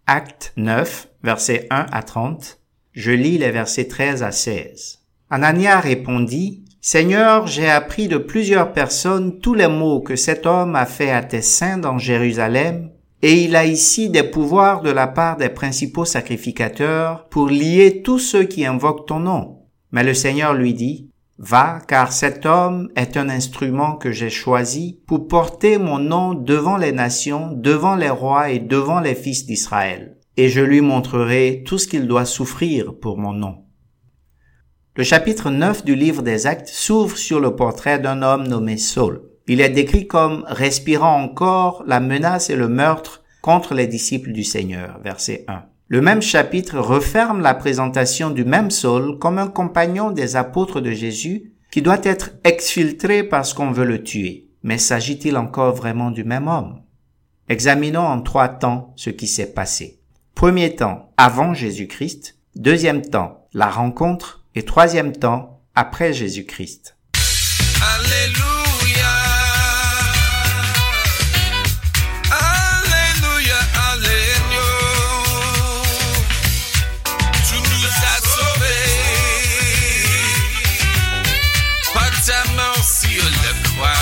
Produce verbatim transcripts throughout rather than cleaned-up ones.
Actes neuf, versets un à trente. Je lis les versets treize à seize. Anania répondit, « Seigneur, j'ai appris de plusieurs personnes tous les maux que cet homme a fait à tes saints dans Jérusalem, et il a ici des pouvoirs de la part des principaux sacrificateurs pour lier tous ceux qui invoquent ton nom. » Mais le Seigneur lui dit, « Va, car cet homme est un instrument que j'ai choisi pour porter mon nom devant les nations, devant les rois et devant les fils d'Israël. Et je lui montrerai tout ce qu'il doit souffrir pour mon nom. » Le chapitre neuf du livre des Actes s'ouvre sur le portrait d'un homme nommé Saul. Il est décrit comme respirant encore la menace et le meurtre contre les disciples du Seigneur, verset un. Le même chapitre referme la présentation du même Saul comme un compagnon des apôtres de Jésus qui doit être exfiltré parce qu'on veut le tuer. Mais s'agit-il encore vraiment du même homme? Examinons en trois temps ce qui s'est passé. Premier temps, avant Jésus-Christ. Deuxième temps, la rencontre. Et troisième temps, après Jésus-Christ. Alléluia, Alléluia, Alléluia. Tu nous as sauvés par ta mort sur le croix.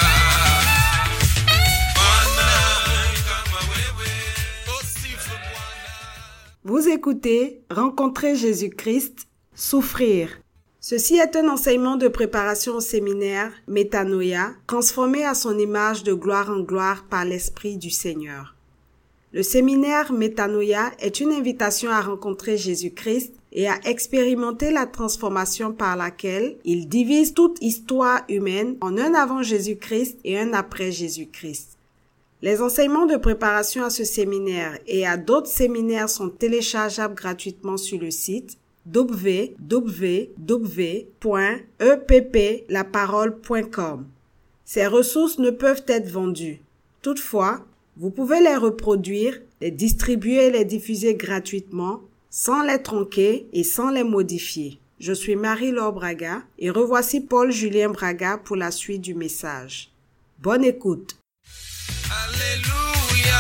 Vous écoutez Rencontrer Jésus-Christ, souffrir. Ceci est un enseignement de préparation au séminaire Métanoïa, transformé à son image de gloire en gloire par l'Esprit du Seigneur. Le séminaire Métanoïa est une invitation à rencontrer Jésus-Christ et à expérimenter la transformation par laquelle il divise toute histoire humaine en un avant Jésus-Christ et un après Jésus-Christ. Les enseignements de préparation à ce séminaire et à d'autres séminaires sont téléchargeables gratuitement sur le site w w w point e p p la parole point com. Ces ressources ne peuvent être vendues. Toutefois, vous pouvez les reproduire, les distribuer et les diffuser gratuitement, sans les tronquer et sans les modifier. Je suis Marie-Laure Braga et revoici Paul-Julien Braga pour la suite du message. Bonne écoute. Alléluia.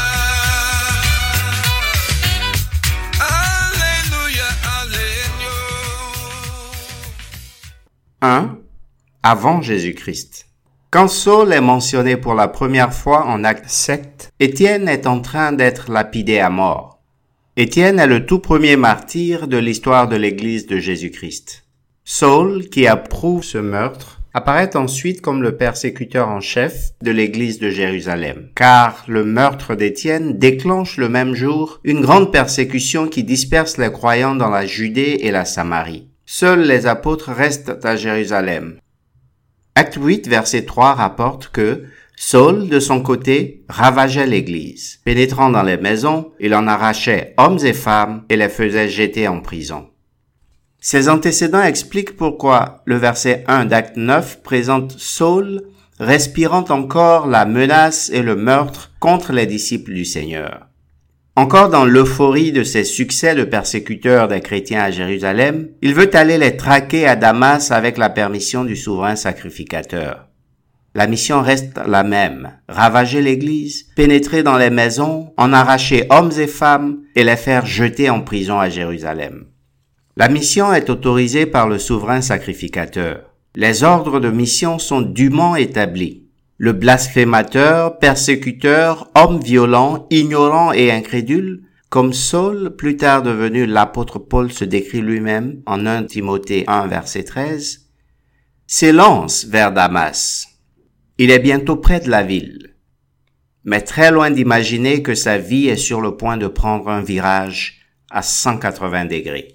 un. Avant Jésus-Christ. Quand Saul est mentionné pour la première fois en Acte sept, Étienne est en train d'être lapidé à mort. Étienne est le tout premier martyr de l'histoire de l'Église de Jésus-Christ. Saul, qui approuve ce meurtre, apparaît ensuite comme le persécuteur en chef de l'Église de Jérusalem, car le meurtre d'Étienne déclenche le même jour une grande persécution qui disperse les croyants dans la Judée et la Samarie. Seuls les apôtres restent à Jérusalem. Acte huit, verset trois rapporte que Saul, de son côté, ravageait l'Église. Pénétrant dans les maisons, il en arrachait hommes et femmes et les faisait jeter en prison. Ces antécédents expliquent pourquoi le verset un d'Acte neuf présente Saul respirant encore la menace et le meurtre contre les disciples du Seigneur. Encore dans l'euphorie de ses succès de persécuteur des chrétiens à Jérusalem, il veut aller les traquer à Damas avec la permission du souverain sacrificateur. La mission reste la même, ravager l'Église, pénétrer dans les maisons, en arracher hommes et femmes et les faire jeter en prison à Jérusalem. La mission est autorisée par le souverain sacrificateur. Les ordres de mission sont dûment établis. Le blasphémateur, persécuteur, homme violent, ignorant et incrédule, comme Saul, plus tard devenu l'apôtre Paul se décrit lui-même en premier Timothée un, verset treize, s'élance vers Damas. Il est bientôt près de la ville, mais très loin d'imaginer que sa vie est sur le point de prendre un virage à cent quatre-vingts degrés.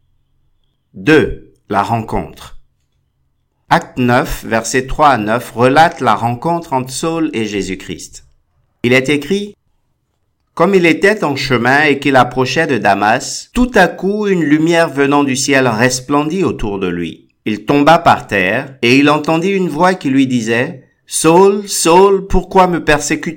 deux. La rencontre. Acte neuf, versets trois à neuf, relate la rencontre entre Saul et Jésus-Christ. Il est écrit « Comme il était en chemin et qu'il approchait de Damas, tout à coup une lumière venant du ciel resplendit autour de lui. Il tomba par terre et il entendit une voix qui lui disait « Saul, Saul, pourquoi me persécutes-tu »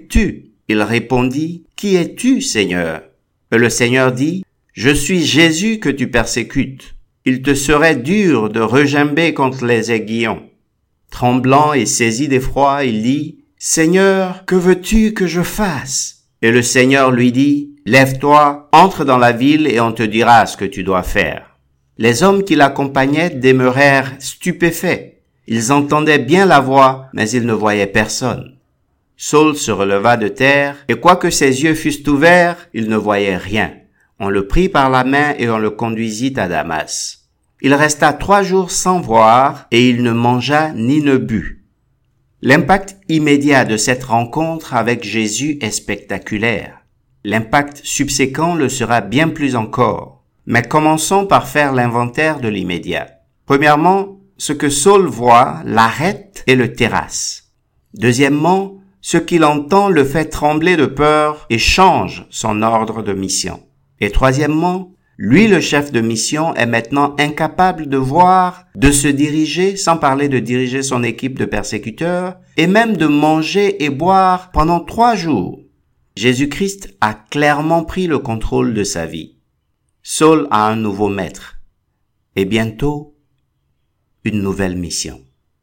Il répondit « Qui es-tu, Seigneur » Et le Seigneur dit « Je suis Jésus que tu persécutes. Il te serait dur de regimber contre les aiguillons. » Tremblant et saisi d'effroi, il dit « Seigneur, que veux-tu que je fasse ?» Et le Seigneur lui dit « « Lève-toi, entre dans la ville et on te dira ce que tu dois faire. » Les hommes qui l'accompagnaient demeurèrent stupéfaits. Ils entendaient bien la voix, mais ils ne voyaient personne. Saul se releva de terre, et quoique ses yeux fussent ouverts, il ne voyait rien. On le prit par la main et on le conduisit à Damas. Il resta trois jours sans voir, et il ne mangea ni ne but. L'impact immédiat de cette rencontre avec Jésus est spectaculaire. L'impact subséquent le sera bien plus encore. Mais commençons par faire l'inventaire de l'immédiat. Premièrement, ce que Saul voit l'arrête et le terrasse. Deuxièmement, ce qu'il entend le fait trembler de peur et change son ordre de mission. Et troisièmement, lui, le chef de mission, est maintenant incapable de voir, de se diriger, sans parler de diriger son équipe de persécuteurs, et même de manger et boire pendant trois jours. Jésus-Christ a clairement pris le contrôle de sa vie. Saul a un nouveau maître. Et bientôt, une nouvelle mission.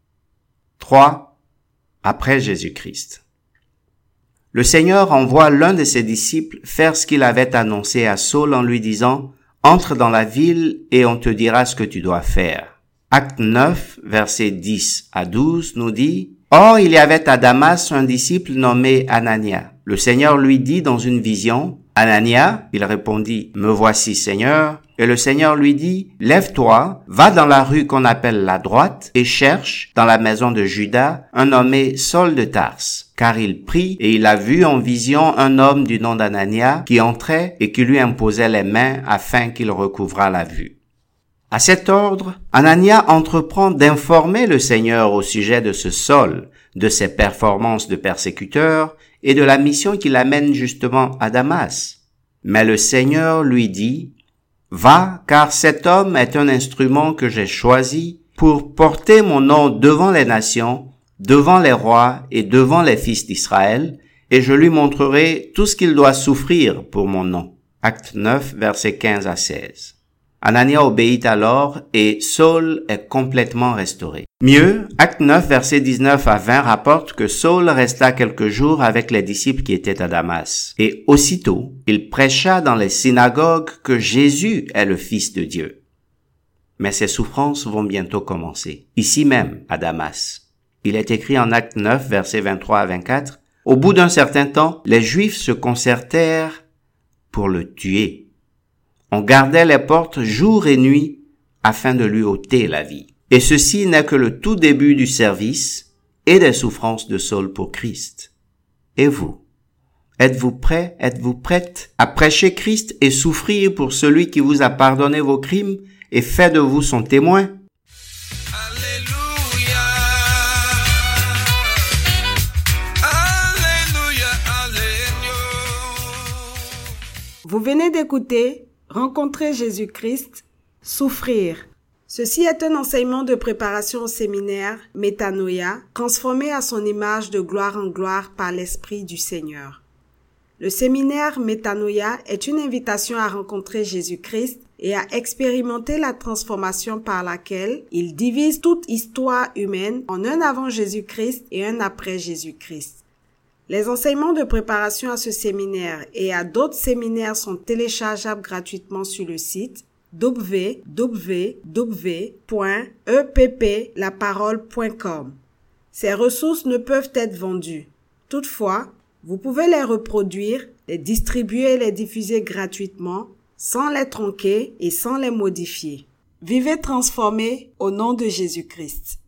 trois. Après Jésus-Christ. Le Seigneur envoie l'un de ses disciples faire ce qu'il avait annoncé à Saul en lui disant « Entre dans la ville et on te dira ce que tu dois faire. » Acte neuf, versets dix à douze nous dit « Or, il y avait à Damas un disciple nommé Anania. Le Seigneur lui dit dans une vision « Anania ?» Il répondit « Me voici, Seigneur. » Et le Seigneur lui dit, « Lève-toi, va dans la rue qu'on appelle la droite et cherche, dans la maison de Judas, un nommé Saul de Tarse. Car il prie et il a vu en vision un homme du nom d'Anania qui entrait et qui lui imposait les mains afin qu'il recouvrât la vue. » À cet ordre, Anania entreprend d'informer le Seigneur au sujet de ce Saul, de ses performances de persécuteur et de la mission qui l'amène justement à Damas. Mais le Seigneur lui dit, Va, car cet homme est un instrument que j'ai choisi pour porter mon nom devant les nations, devant les rois et devant les fils d'Israël, et je lui montrerai tout ce qu'il doit souffrir pour mon nom. Acte neuf, versets quinze à seize. Anania obéit alors et Saul est complètement restauré. Mieux, Acte neuf, versets dix-neuf à vingt rapporte que Saul resta quelques jours avec les disciples qui étaient à Damas. Et aussitôt, il prêcha dans les synagogues que Jésus est le Fils de Dieu. Mais ses souffrances vont bientôt commencer, ici même, à Damas. Il est écrit en Acte neuf, versets vingt-trois à vingt-quatre, « Au bout d'un certain temps, les Juifs se concertèrent pour le tuer. On gardait les portes jour et nuit afin de lui ôter la vie. Et ceci n'est que le tout début du service et des souffrances de Saul pour Christ. Et vous? Êtes-vous prêts, êtes-vous prêtes à prêcher Christ et souffrir pour celui qui vous a pardonné vos crimes et fait de vous son témoin? Alléluia. Alléluia, Alléluia. Vous venez d'écouter Rencontrer Jésus-Christ, souffrir. Ceci est un enseignement de préparation au séminaire Métanoïa, transformé à son image de gloire en gloire par l'Esprit du Seigneur. Le séminaire Métanoïa est une invitation à rencontrer Jésus-Christ et à expérimenter la transformation par laquelle il divise toute histoire humaine en un avant Jésus-Christ et un après Jésus-Christ. Les enseignements de préparation à ce séminaire et à d'autres séminaires sont téléchargeables gratuitement sur le site w w w point e p p la parole point com. Ces ressources ne peuvent être vendues. Toutefois, vous pouvez les reproduire, les distribuer et les diffuser gratuitement, sans les tronquer et sans les modifier. Vivez transformés au nom de Jésus-Christ.